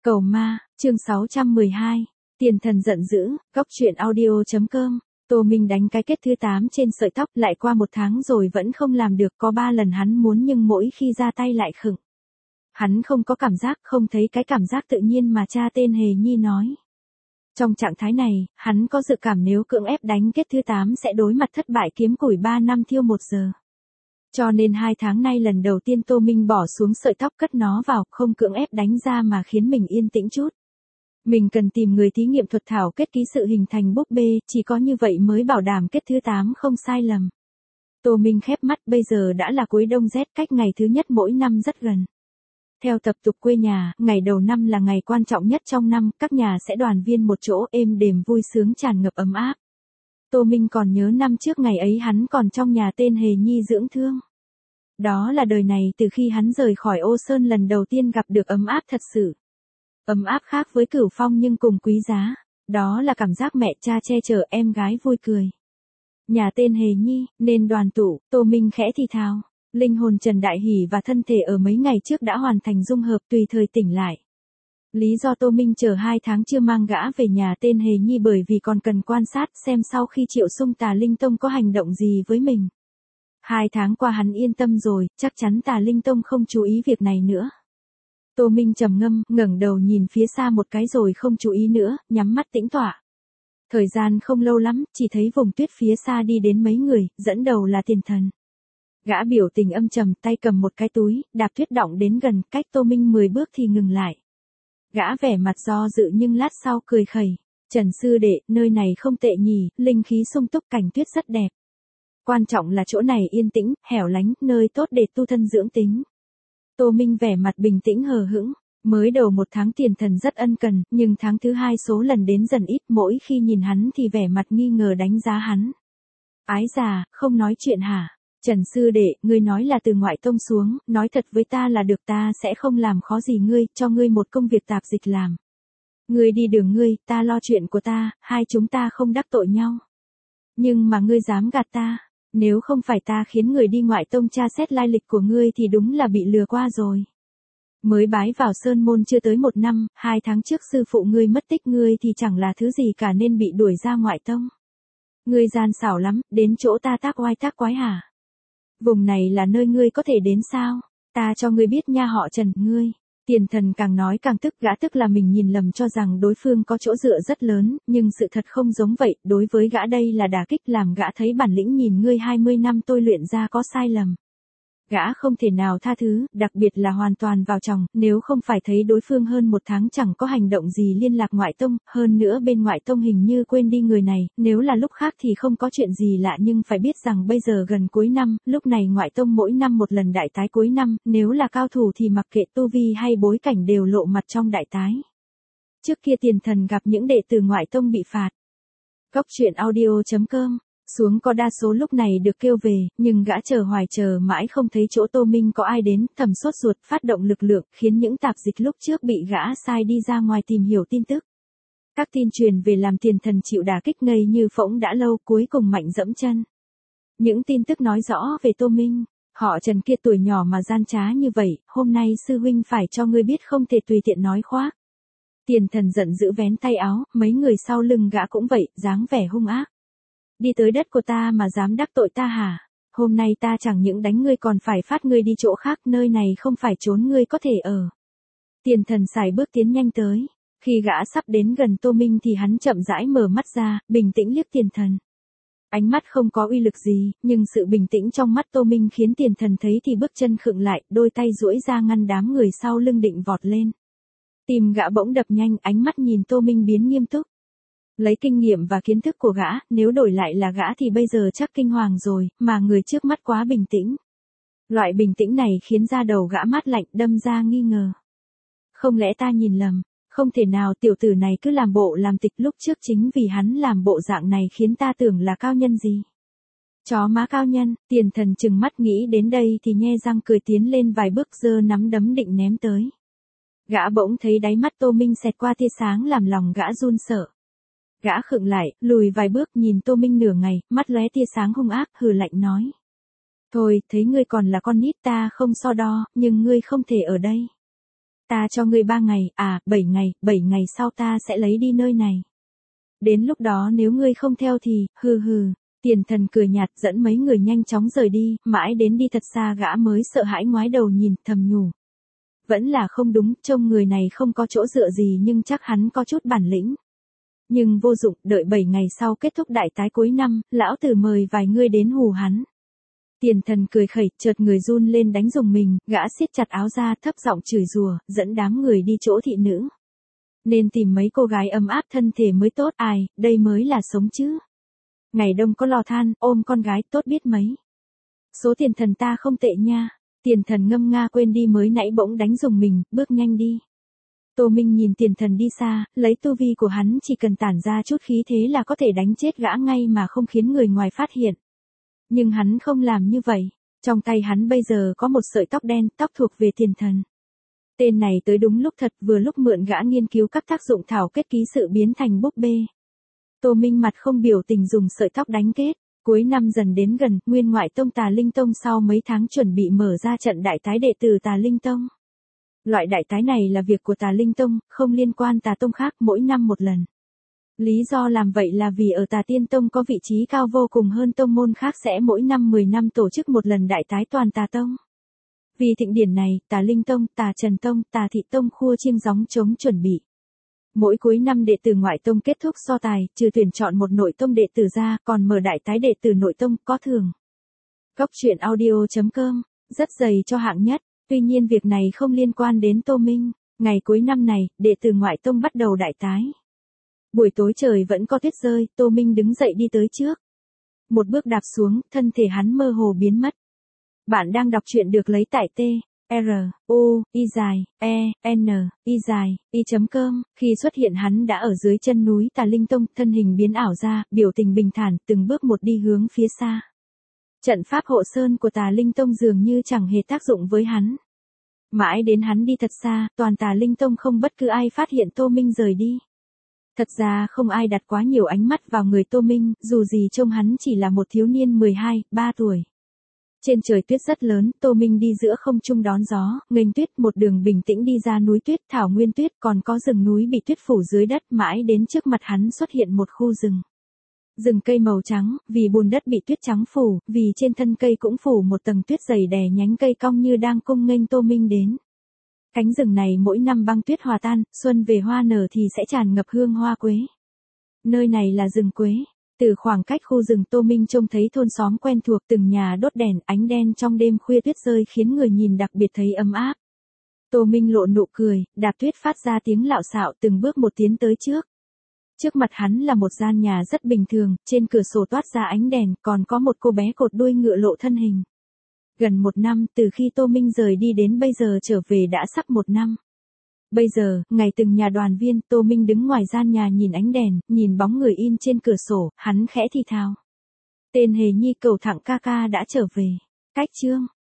Cầu ma, chương 612. Tiền thần giận dữ, góc truyện audio.com. Tô Minh đánh cái kết thứ 8 trên sợi tóc, lại qua 1 tháng rồi vẫn không làm được, có 3 lần hắn muốn nhưng mỗi khi ra tay lại khựng. Hắn không có cảm giác, không thấy cái cảm giác tự nhiên mà cha tên Hề Nhi nói. Trong trạng thái này, hắn có dự cảm nếu cưỡng ép đánh kết thứ 8 sẽ đối mặt thất bại, kiếm củi 3 năm thiêu 1 giờ. Cho nên 2 tháng nay lần đầu tiên Tô Minh bỏ xuống sợi tóc, cất nó vào, không cưỡng ép đánh ra mà khiến mình yên tĩnh chút. Mình cần tìm người thí nghiệm thuật thảo kết ký sự hình thành búp bê, chỉ có như vậy mới bảo đảm kết thứ 8 không sai lầm. Tô Minh khép mắt, bây giờ đã là cuối đông rét, cách ngày thứ nhất mỗi năm rất gần. Theo tập tục quê nhà, ngày đầu năm là ngày quan trọng nhất trong năm, các nhà sẽ đoàn viên một chỗ, êm đềm vui sướng, tràn ngập ấm áp. Tô Minh còn nhớ năm trước ngày ấy hắn còn trong nhà tên Hề Nhi dưỡng thương. Đó là đời này từ khi hắn rời khỏi Ô Sơn lần đầu tiên gặp được ấm áp thật sự. Ấm áp khác với Cửu Phong nhưng cùng quý giá. Đó là cảm giác mẹ cha che chở, em gái vui cười. Nhà tên Hề Nhi, nên đoàn tụ, Tô Minh khẽ thì thào. Linh hồn Trần Đại Hỷ và thân thể ở mấy ngày trước đã hoàn thành dung hợp, tùy thời tỉnh lại. Lý do Tô Minh chờ 2 tháng chưa mang gã về nhà tên Hề Nhi bởi vì còn cần quan sát xem sau khi Triệu Xung Tà Linh Tông có hành động gì với mình. 2 tháng qua hắn yên tâm rồi, chắc chắn Tà Linh Tông không chú ý việc này nữa. Tô Minh trầm ngâm, ngẩng đầu nhìn phía xa một cái rồi không chú ý nữa, nhắm mắt tĩnh tọa. Thời gian không lâu lắm, chỉ thấy vùng tuyết phía xa đi đến mấy người, dẫn đầu là Tiền Thần. Gã biểu tình âm trầm, tay cầm một cái túi, đạp tuyết đọng đến gần, cách Tô Minh 10 bước thì ngừng lại. Gã vẻ mặt do dự nhưng lát sau cười khẩy. Trần sư đệ, nơi này không tệ nhỉ, linh khí sung túc, cảnh tuyết rất đẹp. Quan trọng là chỗ này yên tĩnh, hẻo lánh, nơi tốt để tu thân dưỡng tính. Tô Minh vẻ mặt bình tĩnh hờ hững. Mới đầu 1 tháng Tiền Thần rất ân cần, nhưng tháng thứ 2 số lần đến dần ít, mỗi khi nhìn hắn thì vẻ mặt nghi ngờ đánh giá hắn. Ái già, không nói chuyện hả? Trần sư đệ, ngươi nói là từ ngoại tông xuống, nói thật với ta là được, ta sẽ không làm khó gì ngươi, cho ngươi một công việc tạp dịch làm. Ngươi đi đường ngươi, ta lo chuyện của ta, hai chúng ta không đắc tội nhau. Nhưng mà ngươi dám gạt ta, nếu không phải ta khiến người đi ngoại tông tra xét lai lịch của ngươi thì đúng là bị lừa qua rồi. Mới bái vào Sơn Môn chưa tới 1 năm, 2 tháng trước sư phụ ngươi mất tích, ngươi thì chẳng là thứ gì cả nên bị đuổi ra ngoại tông. Ngươi gian xảo lắm, đến chỗ ta tác oai tác quái hả? Vùng này là nơi ngươi có thể đến sao? Ta cho ngươi biết nha, họ Trần, ngươi. Tiền Thần càng nói càng tức, gã tức là mình nhìn lầm cho rằng đối phương có chỗ dựa rất lớn, nhưng sự thật không giống vậy, đối với gã đây là đả kích, làm gã thấy bản lĩnh nhìn ngươi 20 năm tôi luyện ra có sai lầm. Gã không thể nào tha thứ, đặc biệt là hoàn toàn vào chồng, nếu không phải thấy đối phương hơn 1 tháng chẳng có hành động gì liên lạc ngoại tông, hơn nữa bên ngoại tông hình như quên đi người này, nếu là lúc khác thì không có chuyện gì lạ, nhưng phải biết rằng bây giờ gần cuối năm, lúc này ngoại tông mỗi năm một lần đại tái cuối năm, nếu là cao thủ thì mặc kệ tu vi hay bối cảnh đều lộ mặt trong đại tái. Trước kia Tiền Thần gặp những đệ tử ngoại tông bị phạt. Góc truyện audio.com. Xuống có đa số lúc này được kêu về, nhưng gã chờ hoài chờ mãi không thấy chỗ Tô Minh có ai đến, thầm sốt ruột, phát động lực lượng, khiến những tạp dịch lúc trước bị gã sai đi ra ngoài tìm hiểu tin tức. Các tin truyền về làm Tiền Thần chịu đả kích ngây như phỗng đã lâu, cuối cùng mạnh dẫm chân. Những tin tức nói rõ về Tô Minh, họ Trần kia tuổi nhỏ mà gian trá như vậy, hôm nay sư huynh phải cho ngươi biết không thể tùy tiện nói khoác. Tiền Thần giận dữ vén tay áo, mấy người sau lưng gã cũng vậy, dáng vẻ hung ác. Đi tới đất của ta mà dám đắc tội ta hả? Hôm nay ta chẳng những đánh ngươi còn phải phát ngươi đi chỗ khác, nơi này không phải chốn ngươi có thể ở. Tiền Thần sải bước tiến nhanh tới. Khi gã sắp đến gần Tô Minh thì hắn chậm rãi mở mắt ra, bình tĩnh liếc Tiền Thần. Ánh mắt không có uy lực gì, nhưng sự bình tĩnh trong mắt Tô Minh khiến Tiền Thần thấy thì bước chân khựng lại, đôi tay duỗi ra ngăn đám người sau lưng định vọt lên. Tim gã bỗng đập nhanh, ánh mắt nhìn Tô Minh biến nghiêm túc. Lấy kinh nghiệm và kiến thức của gã, nếu đổi lại là gã thì bây giờ chắc kinh hoàng rồi, mà người trước mắt quá bình tĩnh. Loại bình tĩnh này khiến da đầu gã mát lạnh, đâm ra nghi ngờ. Không lẽ ta nhìn lầm? Không thể nào, tiểu tử này cứ làm bộ làm tịch, lúc trước chính vì hắn làm bộ dạng này khiến ta tưởng là cao nhân gì. Chó má cao nhân. Tiền Thần chừng mắt nghĩ đến đây thì nhe răng cười tiến lên vài bước, giơ nắm đấm định ném tới. Gã bỗng thấy đáy mắt Tô Minh xẹt qua tia sáng làm lòng gã run sợ. Gã khựng lại, lùi vài bước nhìn Tô Minh nửa ngày, mắt lóe tia sáng hung ác, hừ lạnh nói. Thôi, thấy ngươi còn là con nít ta không so đo, nhưng ngươi không thể ở đây. Ta cho ngươi 3 ngày, 7 ngày sau ta sẽ lấy đi nơi này. Đến lúc đó nếu ngươi không theo thì, hừ hừ. Tiền thần cười nhạt dẫn mấy người nhanh chóng rời đi, mãi đến đi thật xa gã mới sợ hãi ngoái đầu nhìn, thầm nhủ. Vẫn là không đúng, trông người này không có chỗ dựa gì nhưng chắc hắn có chút bản lĩnh. Nhưng vô dụng, đợi 7 ngày sau kết thúc đại tái cuối năm, lão tử mời vài người đến hù hắn. Tiền thần cười khẩy, chợt người run lên đánh rùng mình, gã siết chặt áo ra thấp giọng chửi rủa, dẫn đám người đi chỗ thị nữ. Nên tìm mấy cô gái ấm áp thân thể mới tốt, đây mới là sống chứ. Ngày đông có lò than, ôm con gái tốt biết mấy. Số tiền thần ta không tệ nha. Tiền thần ngâm nga quên đi mới nãy bỗng đánh rùng mình, bước nhanh đi. Tô Minh nhìn tiền thần đi xa, lấy tu vi của hắn chỉ cần tản ra chút khí thế là có thể đánh chết gã ngay mà không khiến người ngoài phát hiện. Nhưng hắn không làm như vậy. Trong tay hắn bây giờ có một sợi tóc đen, tóc thuộc về tiền thần. Tên này tới đúng lúc thật, vừa lúc mượn gã nghiên cứu các tác dụng thảo kết ký sự biến thành búp bê. Tô Minh mặt không biểu tình dùng sợi tóc đánh kết. Cuối năm dần đến gần, Nguyên Ngoại Tông Tà Linh Tông sau mấy tháng chuẩn bị mở ra trận đại tái đệ tử Tà Linh Tông. Loại đại tái này là việc của Tà Linh Tông, không liên quan Tà Tông khác, mỗi năm một lần. Lý do làm vậy là vì ở Tà Tiên Tông có vị trí cao vô cùng hơn tông môn khác sẽ mỗi năm 10 năm tổ chức một lần đại tái toàn Tà Tông. Vì thịnh điển này, Tà Linh Tông, Tà Trần Tông, Tà Thị Tông khua chiêng gióng trống chuẩn bị. Mỗi cuối năm đệ tử ngoại tông kết thúc so tài, trừ tuyển chọn một nội tông đệ tử ra, còn mở đại tái đệ tử nội tông, có thưởng. Góc truyện audio.com, rất dày cho hạng nhất, tuy nhiên việc này không liên quan đến Tô Minh. Ngày cuối năm này, đệ tử ngoại tông bắt đầu đại tái. Buổi tối trời vẫn có tuyết rơi, Tô Minh đứng dậy đi tới trước. Một bước đạp xuống, thân thể hắn mơ hồ biến mất. Bạn đang đọc truyện được lấy tại t-r-u-i-e-n-i-i.com, khi xuất hiện hắn đã ở dưới chân núi Tà Linh Tông, thân hình biến ảo ra, biểu tình bình thản, từng bước một đi hướng phía xa. Trận pháp hộ sơn của Tà Linh Tông dường như chẳng hề tác dụng với hắn. Mãi đến hắn đi thật xa, toàn Tà Linh Tông không bất cứ ai phát hiện Tô Minh rời đi. Thật ra không ai đặt quá nhiều ánh mắt vào người Tô Minh, dù gì trông hắn chỉ là một thiếu niên 12-3 tuổi. Trên trời tuyết rất lớn, Tô Minh đi giữa không trung đón gió, nghênh tuyết, một đường bình tĩnh đi ra núi tuyết, thảo nguyên tuyết, còn có rừng núi bị tuyết phủ dưới đất, mãi đến trước mặt hắn xuất hiện một khu rừng. Rừng cây màu trắng, vì bùn đất bị tuyết trắng phủ, vì trên thân cây cũng phủ một tầng tuyết dày đè nhánh cây cong như đang cung nghênh Tô Minh đến. Cánh rừng này mỗi năm băng tuyết hòa tan, xuân về hoa nở thì sẽ tràn ngập hương hoa quế. Nơi này là rừng quế. Từ khoảng cách khu rừng Tô Minh trông thấy thôn xóm quen thuộc, từng nhà đốt đèn, ánh đen trong đêm khuya tuyết rơi khiến người nhìn đặc biệt thấy ấm áp. Tô Minh lộ nụ cười, đạp tuyết phát ra tiếng lạo xạo, từng bước một tiến tới trước. Trước mặt hắn là một gian nhà rất bình thường, trên cửa sổ toát ra ánh đèn, còn có một cô bé cột đuôi ngựa lộ thân hình. Gần 1 năm, từ khi Tô Minh rời đi đến bây giờ trở về đã sắp 1 năm. Bây giờ, ngày từng nhà đoàn viên, Tô Minh đứng ngoài gian nhà nhìn ánh đèn, nhìn bóng người in trên cửa sổ, hắn khẽ thì thào. Tên hề nhi cầu thẳng ca ca đã trở về. Cách chương.